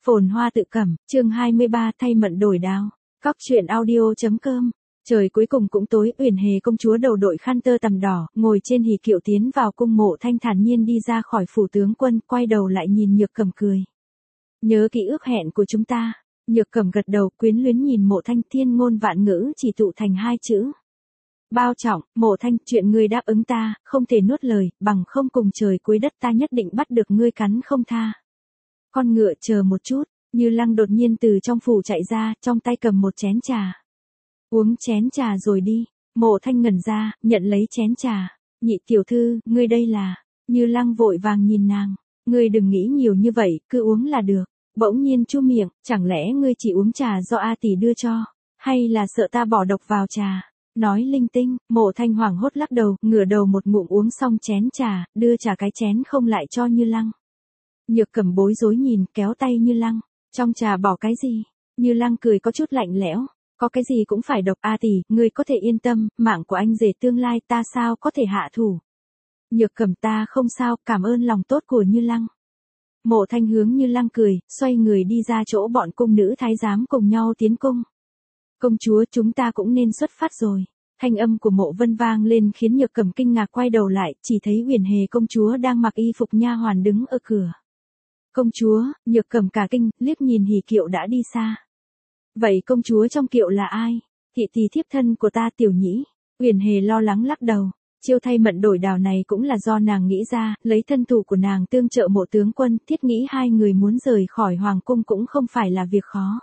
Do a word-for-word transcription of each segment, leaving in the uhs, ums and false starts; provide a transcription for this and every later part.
Phồn hoa tự cẩm, chương hai mươi ba thay mận đổi đao. Cóc truyện audio.com. Trời cuối cùng cũng tối, Uyển Hề công chúa đầu đội khăn tơ tằm đỏ, ngồi trên hỷ kiệu tiến vào cung. Mộ Thanh thản nhiên đi ra khỏi phủ tướng quân, quay đầu lại nhìn Nhược Cẩm cười. Nhớ kỹ ước hẹn của chúng ta. Nhược Cẩm gật đầu, quyến luyến nhìn Mộ Thanh, thiên ngôn vạn ngữ chỉ tụ thành hai chữ. Bao trọng. Mộ Thanh, chuyện ngươi đáp ứng ta, không thể nuốt lời, bằng không cùng trời cuối đất ta nhất định bắt được ngươi cắn không tha. Con ngựa chờ một chút, Như Lăng đột nhiên từ trong phủ chạy ra, trong tay cầm một chén trà. Uống chén trà rồi đi. Mộ Thanh ngẩn ra, nhận lấy chén trà. Nhị tiểu thư, ngươi đây là... Như Lăng vội vàng nhìn nàng. Ngươi đừng nghĩ nhiều như vậy, cứ uống là được. Bỗng nhiên chu miệng, chẳng lẽ ngươi chỉ uống trà do A tỷ đưa cho, hay là sợ ta bỏ độc vào trà? Nói linh tinh. Mộ Thanh hoảng hốt lắc đầu, ngửa đầu một ngụm uống xong chén trà, đưa trà cái chén không lại cho Như Lăng. Nhược Cẩm bối rối nhìn, kéo tay Như Lăng. Trong trà bỏ cái gì? Như Lăng cười có chút lạnh lẽo. Có cái gì cũng phải độc. A tỷ, ngươi có thể yên tâm, mạng của anh rể tương lai ta sao có thể hạ thủ. Nhược Cẩm, ta không sao, cảm ơn lòng tốt của Như Lăng. Mộ Thanh hướng Như Lăng cười, xoay người đi ra chỗ bọn cung nữ thái giám cùng nhau tiến cung. Công chúa, chúng ta cũng nên xuất phát rồi. Thanh âm của Mộ Vân vang lên khiến Nhược Cẩm kinh ngạc quay đầu lại, chỉ thấy Uyển Hề công chúa đang mặc y phục nha hoàn đứng ở cửa. Công chúa. Nhược Cẩm cả kinh, liếc nhìn hỷ kiệu đã đi xa. Vậy công chúa trong kiệu là ai? Thị tỷ thiếp thân của ta, Tiểu Nhĩ. Uyển Hề lo lắng lắc đầu. Chiêu thay mận đổi đào này cũng là do nàng nghĩ ra, lấy thân thủ của nàng tương trợ Mộ tướng quân, thiết nghĩ hai người muốn rời khỏi hoàng cung cũng không phải là việc khó.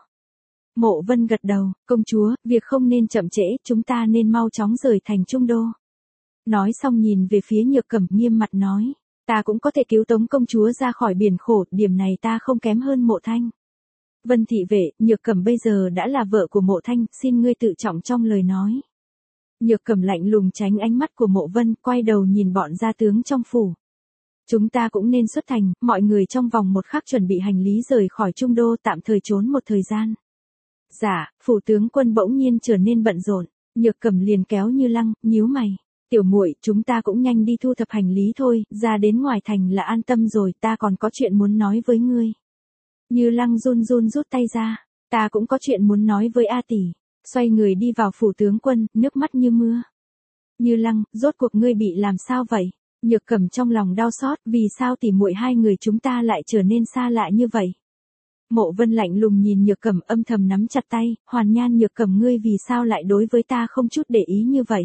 Mộ Vân gật đầu, công chúa, việc không nên chậm trễ, chúng ta nên mau chóng rời thành Trung Đô. Nói xong nhìn về phía Nhược Cẩm, nghiêm mặt nói, ta cũng có thể cứu tống công chúa ra khỏi biển khổ, điểm này ta không kém hơn Mộ Thanh. Vân thị vệ, Nhược Cẩm bây giờ đã là vợ của Mộ Thanh, xin ngươi tự trọng trong lời nói. Nhược Cẩm lạnh lùng tránh ánh mắt của Mộ Vân, quay đầu nhìn bọn gia tướng trong phủ. Chúng ta cũng nên xuất thành, mọi người trong vòng một khắc chuẩn bị hành lý rời khỏi Trung Đô, tạm thời trốn một thời gian. Dạ. Phủ tướng quân bỗng nhiên trở nên bận rộn. Nhược Cẩm liền kéo Như Lăng, nhíu mày. Tiểu muội, chúng ta cũng nhanh đi thu thập hành lý thôi, ra đến ngoài thành là an tâm rồi, ta còn có chuyện muốn nói với ngươi. Như Lăng run run rút tay ra, ta cũng có chuyện muốn nói với A tỷ. Xoay người đi vào phủ tướng quân, nước mắt như mưa. Như Lăng, rốt cuộc ngươi bị làm sao vậy? Nhược Cẩm trong lòng đau xót, vì sao tỉ muội hai người chúng ta lại trở nên xa lạ như vậy? Mộ Vân lạnh lùng nhìn Nhược Cẩm, âm thầm nắm chặt tay, Hoàn Nhan, Nhược Cẩm, ngươi vì sao lại đối với ta không chút để ý như vậy?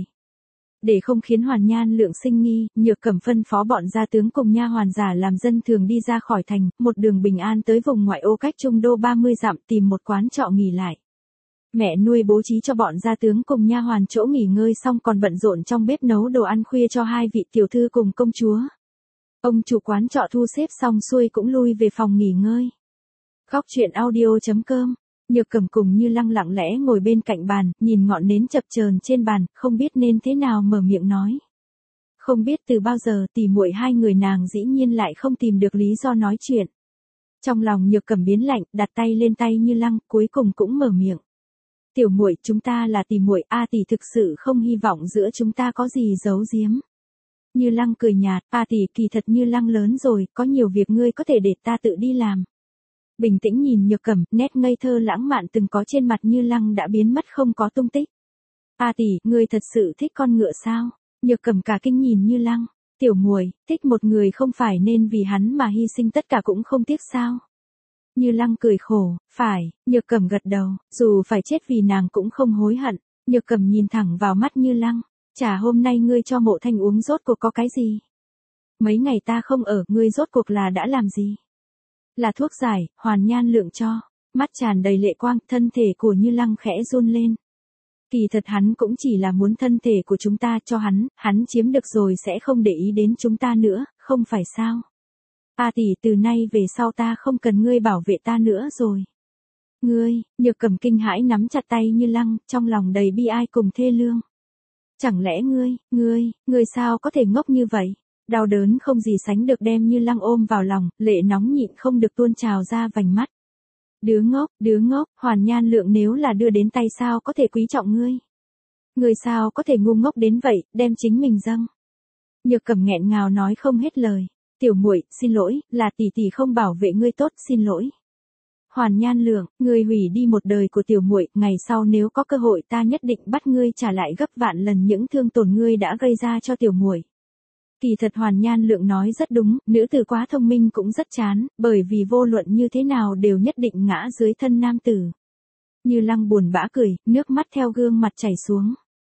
Để không khiến Hoàn Nhan Lượng sinh nghi, Nhược Cẩm phân phó bọn gia tướng cùng nha hoàn giả làm dân thường đi ra khỏi thành, một đường bình an tới vùng ngoại ô cách Trung Đô ba mươi dặm, tìm một quán trọ nghỉ lại. Mẹ nuôi bố trí cho bọn gia tướng cùng nha hoàn chỗ nghỉ ngơi xong còn bận rộn trong bếp nấu đồ ăn khuya cho hai vị tiểu thư cùng công chúa. Ông chủ quán trọ thu xếp xong xuôi cũng lui về phòng nghỉ ngơi. Cóc truyện audio.com. Nhược Cẩm cùng Như Lăng lặng lẽ ngồi bên cạnh bàn, nhìn ngọn nến chập chờn trên bàn, không biết nên thế nào mở miệng nói. Không biết từ bao giờ tỉ muội hai người nàng dĩ nhiên lại không tìm được lý do nói chuyện. Trong lòng Nhược Cẩm biến lạnh, đặt tay lên tay Như Lăng, cuối cùng cũng mở miệng. Tiểu muội, chúng ta là tỉ muội, A tỷ thực sự không hy vọng giữa chúng ta có gì giấu giếm. Như Lăng cười nhạt, A tỷ, kỳ thật Như Lăng lớn rồi, có nhiều việc ngươi có thể để ta tự đi làm. Bình tĩnh nhìn Nhược Cẩm, nét ngây thơ lãng mạn từng có trên mặt Như Lăng đã biến mất không có tung tích. A tỷ, ngươi thật sự thích con ngựa sao? Nhược Cẩm cả kinh nhìn Như Lăng, tiểu muội, thích một người không phải nên vì hắn mà hy sinh tất cả cũng không tiếc sao? Như Lăng cười khổ, phải. Nhược Cẩm gật đầu, dù phải chết vì nàng cũng không hối hận. Nhược Cẩm nhìn thẳng vào mắt Như Lăng, trà hôm nay ngươi cho Mộ Thanh uống rốt cuộc có cái gì? Mấy ngày ta không ở, ngươi rốt cuộc là đã làm gì? Là thuốc giải, Hoàn Nhan Lượng cho. Mắt tràn đầy lệ quang, thân thể của Như Lăng khẽ run lên. Kỳ thật hắn cũng chỉ là muốn thân thể của chúng ta cho hắn, hắn chiếm được rồi sẽ không để ý đến chúng ta nữa, không phải sao? A tỷ, từ nay về sau ta không cần ngươi bảo vệ ta nữa rồi. Ngươi. Nhược Cẩm kinh hãi nắm chặt tay Như Lăng, trong lòng đầy bi ai cùng thê lương. Chẳng lẽ ngươi, ngươi, ngươi sao có thể ngốc như vậy? Đau đớn không gì sánh được đem Như Lăng ôm vào lòng, lệ nóng nhịn không được tuôn trào ra vành mắt. Đứa ngốc, đứa ngốc, Hoàn Nhan Lượng nếu là đưa đến tay sao có thể quý trọng ngươi? Ngươi sao có thể ngu ngốc đến vậy, đem chính mình dâng? Nhược Cẩm nghẹn ngào nói không hết lời. Tiểu muội, xin lỗi, là tỷ tỷ không bảo vệ ngươi tốt, xin lỗi. Hoàn Nhan Lượng, ngươi hủy đi một đời của tiểu muội, ngày sau nếu có cơ hội ta nhất định bắt ngươi trả lại gấp vạn lần những thương tổn ngươi đã gây ra cho tiểu muội. Kỳ thật Hoàn Nhan Lượng nói rất đúng, nữ tử quá thông minh cũng rất chán, bởi vì vô luận như thế nào đều nhất định ngã dưới thân nam tử. Như Lăng buồn bã cười, nước mắt theo gương mặt chảy xuống.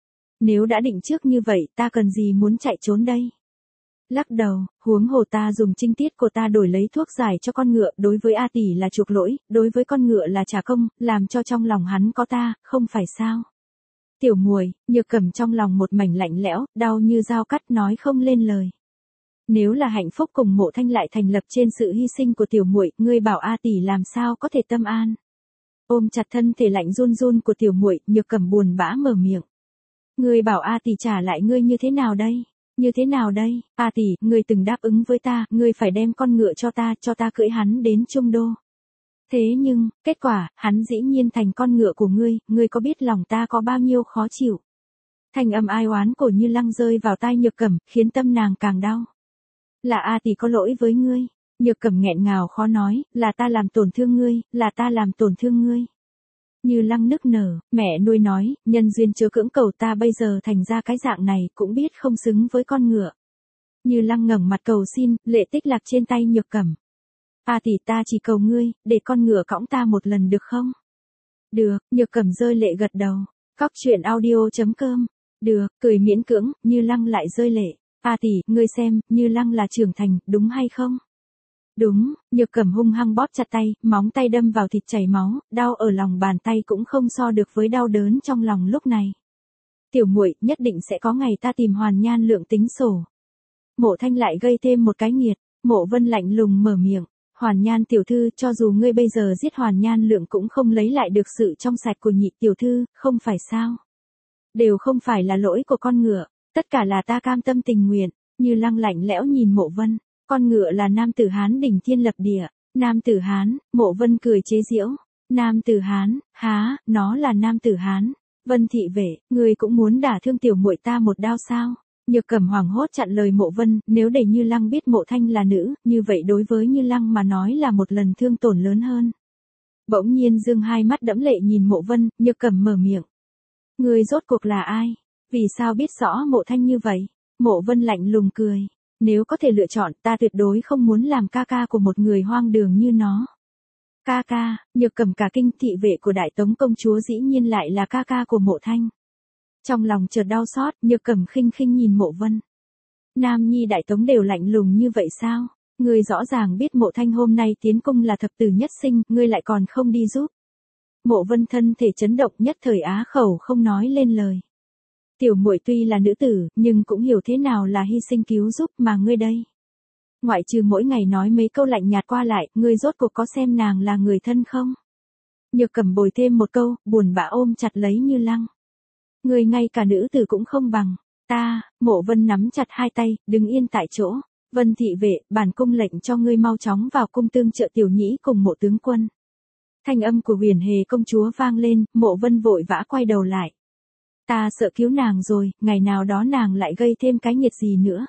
Nếu đã định trước như vậy, ta cần gì muốn chạy trốn đây? Lắc đầu, huống hồ ta dùng trinh tiết của ta đổi lấy thuốc giải cho con ngựa, đối với A tỷ là chuộc lỗi, đối với con ngựa là trả công, làm cho trong lòng hắn có ta, không phải sao? Tiểu muội, Nhược Cẩm trong lòng một mảnh lạnh lẽo, đau như dao cắt nói không lên lời. Nếu là hạnh phúc cùng Mộ Thanh lại thành lập trên sự hy sinh của tiểu muội, ngươi bảo A tỷ làm sao có thể tâm an? Ôm chặt thân thể lạnh run run của tiểu muội, Nhược Cẩm buồn bã mở miệng. Ngươi bảo A tỷ trả lại ngươi như thế nào đây? Như thế nào đây? A tỷ, ngươi từng đáp ứng với ta, ngươi phải đem con ngựa cho ta, cho ta cưỡi hắn đến Trung Đô. Thế nhưng, kết quả, hắn dĩ nhiên thành con ngựa của ngươi, ngươi có biết lòng ta có bao nhiêu khó chịu? Thanh âm ai oán của Như Lăng rơi vào tai Nhược Cẩm, khiến tâm nàng càng đau. Là A tỷ có lỗi với ngươi. Nhược Cẩm nghẹn ngào khó nói, là ta làm tổn thương ngươi, là ta làm tổn thương ngươi. Như Lăng nức nở, mẹ nuôi nói, nhân duyên chớ cưỡng cầu ta bây giờ thành ra cái dạng này, cũng biết không xứng với con ngựa. Như Lăng ngẩng mặt cầu xin, lệ tích lạc trên tay Nhược Cẩm. A tỷ ta chỉ cầu ngươi, để con ngựa cõng ta một lần được không? Được, Nhược Cẩm rơi lệ gật đầu. Cóc truyện audio chấm com. Được, cười miễn cưỡng, Như Lăng lại rơi lệ. A tỷ, ngươi xem, Như Lăng là trưởng thành, đúng hay không? Đúng, Nhược Cẩm hung hăng bóp chặt tay, móng tay đâm vào thịt chảy máu, đau ở lòng bàn tay cũng không so được với đau đớn trong lòng lúc này. Tiểu muội, nhất định sẽ có ngày ta tìm Hoàn Nhan Lượng tính sổ. Mộ Thanh lại gây thêm một cái nghiệt, Mộ Vân lạnh lùng mở miệng, Hoàn Nhan tiểu thư, cho dù ngươi bây giờ giết Hoàn Nhan Lượng cũng không lấy lại được sự trong sạch của nhị tiểu thư, không phải sao? Đều không phải là lỗi của con ngựa, tất cả là ta cam tâm tình nguyện. Như Lăng lạnh lẽo nhìn Mộ Vân. Con ngựa là nam tử Hán đỉnh thiên lập địa, nam tử Hán, Mộ Vân cười chế giễu, nam tử Hán, há, nó là nam tử Hán. Vân thị vệ, ngươi cũng muốn đả thương tiểu muội ta một đao sao? Nhược Cẩm hoảng hốt chặn lời Mộ Vân, nếu để Như Lăng biết Mộ Thanh là nữ, như vậy đối với Như Lăng mà nói là một lần thương tổn lớn hơn. Bỗng nhiên dương hai mắt đẫm lệ nhìn Mộ Vân, Nhược Cẩm mở miệng. Ngươi rốt cuộc là ai? Vì sao biết rõ Mộ Thanh như vậy? Mộ Vân lạnh lùng cười. Nếu có thể lựa chọn, ta tuyệt đối không muốn làm ca ca của một người hoang đường như nó. Ca ca, Nhược Cẩm cả kinh, thị vệ của Đại Tống công chúa dĩ nhiên lại là ca ca của Mộ Thanh. Trong lòng chợt đau xót, Nhược Cẩm khinh khinh nhìn Mộ Vân. Nam nhi Đại Tống đều lạnh lùng như vậy sao? Ngươi rõ ràng biết Mộ Thanh hôm nay tiến cung là thập tử nhất sinh, ngươi lại còn không đi giúp. Mộ Vân thân thể chấn động, nhất thời á khẩu không nói lên lời. Tiểu muội tuy là nữ tử, nhưng cũng hiểu thế nào là hy sinh cứu giúp, mà ngươi đây. Ngoại trừ mỗi ngày nói mấy câu lạnh nhạt qua lại, ngươi rốt cuộc có xem nàng là người thân không? Nhược Cẩm bồi thêm một câu, buồn bã ôm chặt lấy Như Lăng. Ngươi ngay cả nữ tử cũng không bằng. Ta, Mộ Vân nắm chặt hai tay, đứng yên tại chỗ. Vân thị vệ, bản cung lệnh cho ngươi mau chóng vào cung tương trợ tiểu nhĩ cùng Mộ tướng quân. Thanh âm của Huyền Hề công chúa vang lên, Mộ Vân vội vã quay đầu lại. Ta sợ cứu nàng rồi, ngày nào đó nàng lại gây thêm cái nghiệt gì nữa.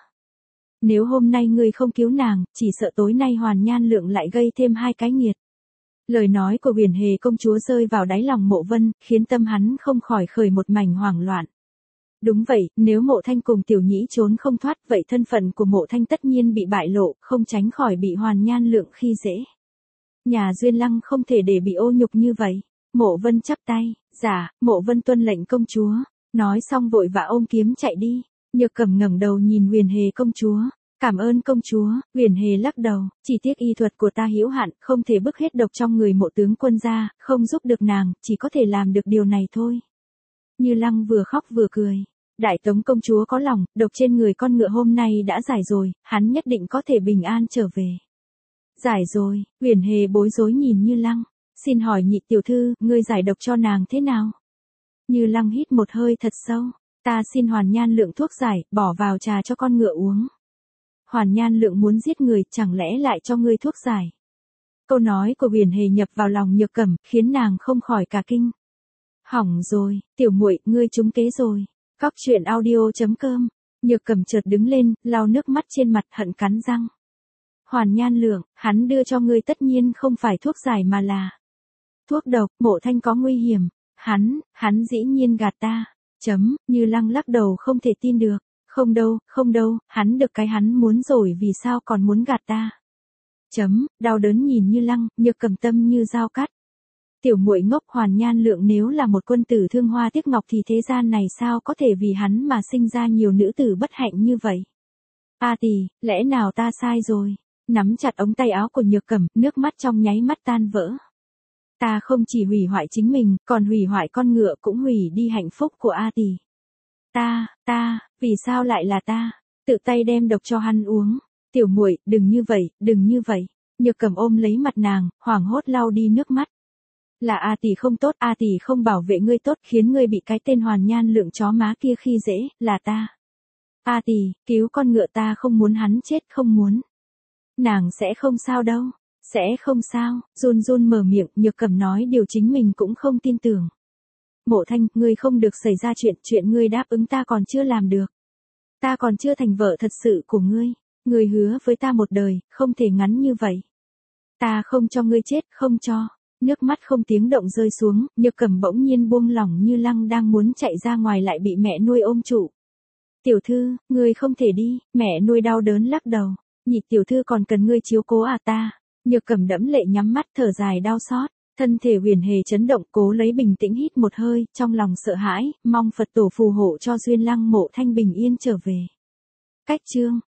Nếu hôm nay ngươi không cứu nàng, chỉ sợ tối nay Hoàn Nhan Lượng lại gây thêm hai cái nghiệt. Lời nói của Huyền Hề công chúa rơi vào đáy lòng Mộ Vân, khiến tâm hắn không khỏi khởi một mảnh hoảng loạn. Đúng vậy, nếu Mộ Thanh cùng tiểu nhĩ trốn không thoát, vậy thân phận của Mộ Thanh tất nhiên bị bại lộ, không tránh khỏi bị Hoàn Nhan Lượng khi dễ. Nhà Duyên Lăng không thể để bị ô nhục như vậy. Mộ Vân chắp tay, dạ, Mộ Vân tuân lệnh công chúa. Nói xong vội vã ôm kiếm chạy đi. Nhược Cẩm ngẩng đầu nhìn Huyền Hề công chúa. Cảm ơn công chúa. Huyền Hề lắc đầu, chỉ tiếc y thuật của ta hữu hạn, không thể bức hết độc trong người Mộ tướng quân ra, không giúp được nàng, chỉ có thể làm được điều này thôi. Như Lăng vừa khóc vừa cười. Đại Tống công chúa có lòng, độc trên người con ngựa hôm nay đã giải rồi, hắn nhất định có thể bình an trở về. Giải rồi, Huyền Hề bối rối nhìn Như Lăng. Xin hỏi nhị tiểu thư, ngươi giải độc cho nàng thế nào? Như Lăng hít một hơi thật sâu. Ta xin Hoàn Nhan Lượng thuốc giải, bỏ vào trà cho con ngựa uống. Hoàn Nhan Lượng muốn giết người, chẳng lẽ lại cho ngươi thuốc giải? Câu nói của Huyền Hề nhập vào lòng Nhược Cẩm, khiến nàng không khỏi cả kinh. Hỏng rồi, tiểu muội, ngươi trúng kế rồi. Cóc truyện audio chấm com. Nhược Cẩm chợt đứng lên, lau nước mắt trên mặt, hận cắn răng. Hoàn Nhan Lượng, hắn đưa cho ngươi tất nhiên không phải thuốc giải mà là Thuốc độc, Mộ Thanh có nguy hiểm. Hắn, hắn dĩ nhiên gạt ta. Chấm, Như Lăng lắc đầu không thể tin được. Không đâu, không đâu, hắn được cái hắn muốn rồi vì sao còn muốn gạt ta. Chấm, đau đớn nhìn Như Lăng, Nhược Cầm tâm như dao cắt. Tiểu muội ngốc, Hoàn Nhan Lượng nếu là một quân tử thương hoa tiếc ngọc thì thế gian này sao có thể vì hắn mà sinh ra nhiều nữ tử bất hạnh như vậy. A tỷ, lẽ nào ta sai rồi? Nắm chặt ống tay áo của Nhược Cầm, nước mắt trong nháy mắt tan vỡ. Ta không chỉ hủy hoại chính mình, còn hủy hoại con ngựa cũng hủy đi hạnh phúc của A tỷ. Ta, ta, vì sao lại là ta? Tự tay đem độc cho hắn uống. Tiểu muội, đừng như vậy, đừng như vậy. Nhược Cầm ôm lấy mặt nàng, hoảng hốt lau đi nước mắt. Là A tỷ không tốt, A tỷ không bảo vệ ngươi tốt, khiến ngươi bị cái tên Hoàn Nhan Lượng chó má kia khi dễ, là ta. A tỷ, cứu con ngựa, ta không muốn hắn chết, không muốn. Nàng sẽ không sao đâu, sẽ không sao, run run mở miệng, Nhược Cầm nói điều chính mình cũng không tin tưởng. Mộ Thanh, ngươi không được xảy ra chuyện, chuyện ngươi đáp ứng ta còn chưa làm được. Ta còn chưa thành vợ thật sự của ngươi, ngươi hứa với ta một đời, không thể ngắn như vậy. Ta không cho ngươi chết, không cho. Nước mắt không tiếng động rơi xuống, Nhược Cầm bỗng nhiên buông lỏng, Như Lăng đang muốn chạy ra ngoài lại bị mẹ nuôi ôm trụ. Tiểu thư, ngươi không thể đi, mẹ nuôi đau đớn lắc đầu. Nhị tiểu thư còn cần ngươi chiếu cố à ta. Nhược Cầm đẫm lệ nhắm mắt thở dài đau xót, thân thể huyền hề chấn động, cố lấy bình tĩnh hít một hơi, trong lòng sợ hãi, mong Phật tổ phù hộ cho Duyên Lăng Mộ Thanh bình yên trở về. Cách chương